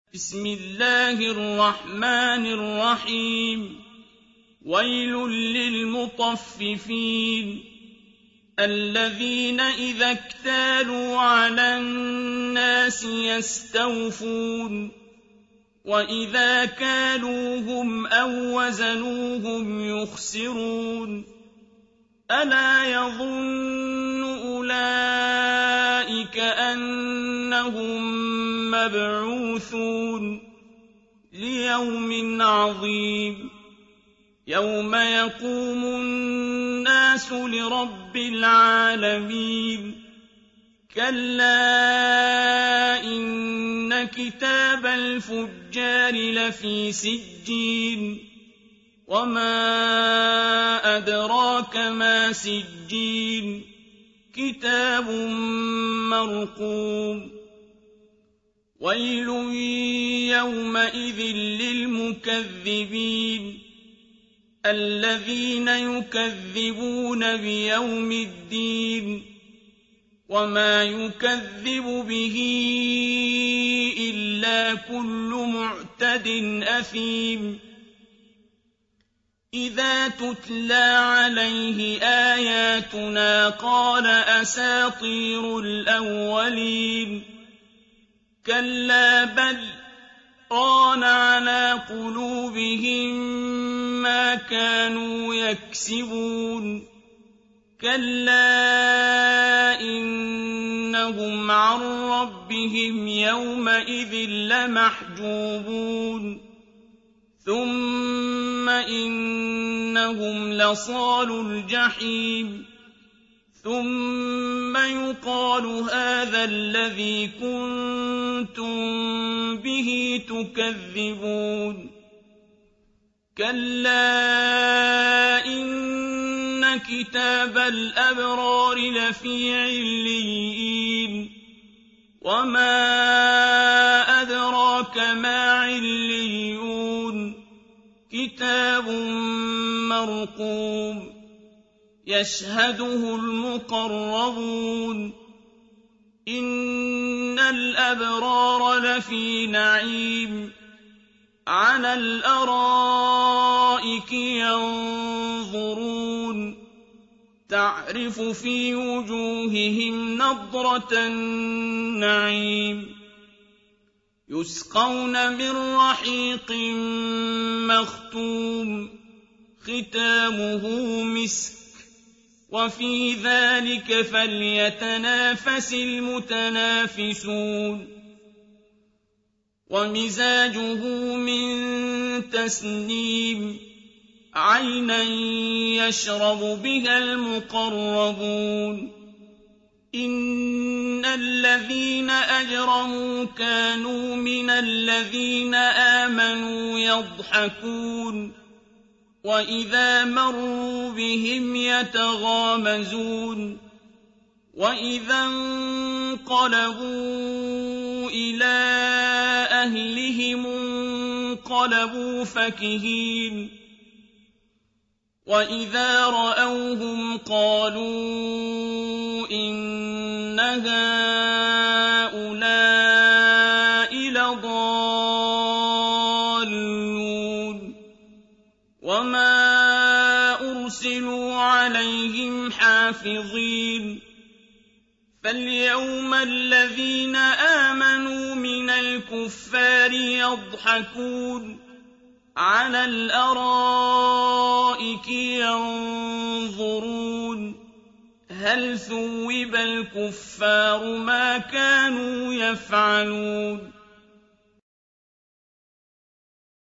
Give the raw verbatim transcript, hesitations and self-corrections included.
بسم الله الرحمن الرحيم ويل للمطففين الذين إذا اكتالوا على الناس يستوفون وإذا كالوهم أو وزنوهم يخسرون ألا يظن أولئك أنهم مبعوثون ليوم عظيم يوم يقوم الناس لرب العالمين كلا إن كتاب الفجار لفي سجين وما أدراك ما سجين كتاب مرقوم ويل يومئذ للمكذبين الذين يكذبون بيوم الدين وما يكذب به إلا كل معتد أثيم إذا تتلى عليه آياتنا قال أساطير الأولين كلا بل ران على قلوبهم ما كانوا يكسبون كلا إنهم عن ربهم يومئذ لمحجوبون ثم إنهم لصالو الجحيم ثم يقال هذا الذي كنتم به تكذبون كلا إن كتاب الأبرار لفي عليين وما أدراك ما عليون كتاب مرقوم يشهده المقربون إن الأبرار لفي نعيم على الأرائك ينظرون تعرف في وجوههم نضرة النعيم يسقون من رحيق مختوم ختامه مسك وفي ذلك فليتنافس المتنافسون ومزاجه من تسنيم عينا يشرب بها المقربون إن الذين أجرموا كانوا من الذين آمنوا يضحكون وإذا مروا بهم يتغامزون وإذا انقلبوا إلى أهلهم انقلبوا فكهين وإذا رأوهم قالوا إن هؤلاء لضالون وما أرسلوا عليهم حافظين فاليوم الذين آمنوا من الكفار يضحكون على الأرائك ينظرون هل ثوب الكفار ما كانوا يفعلون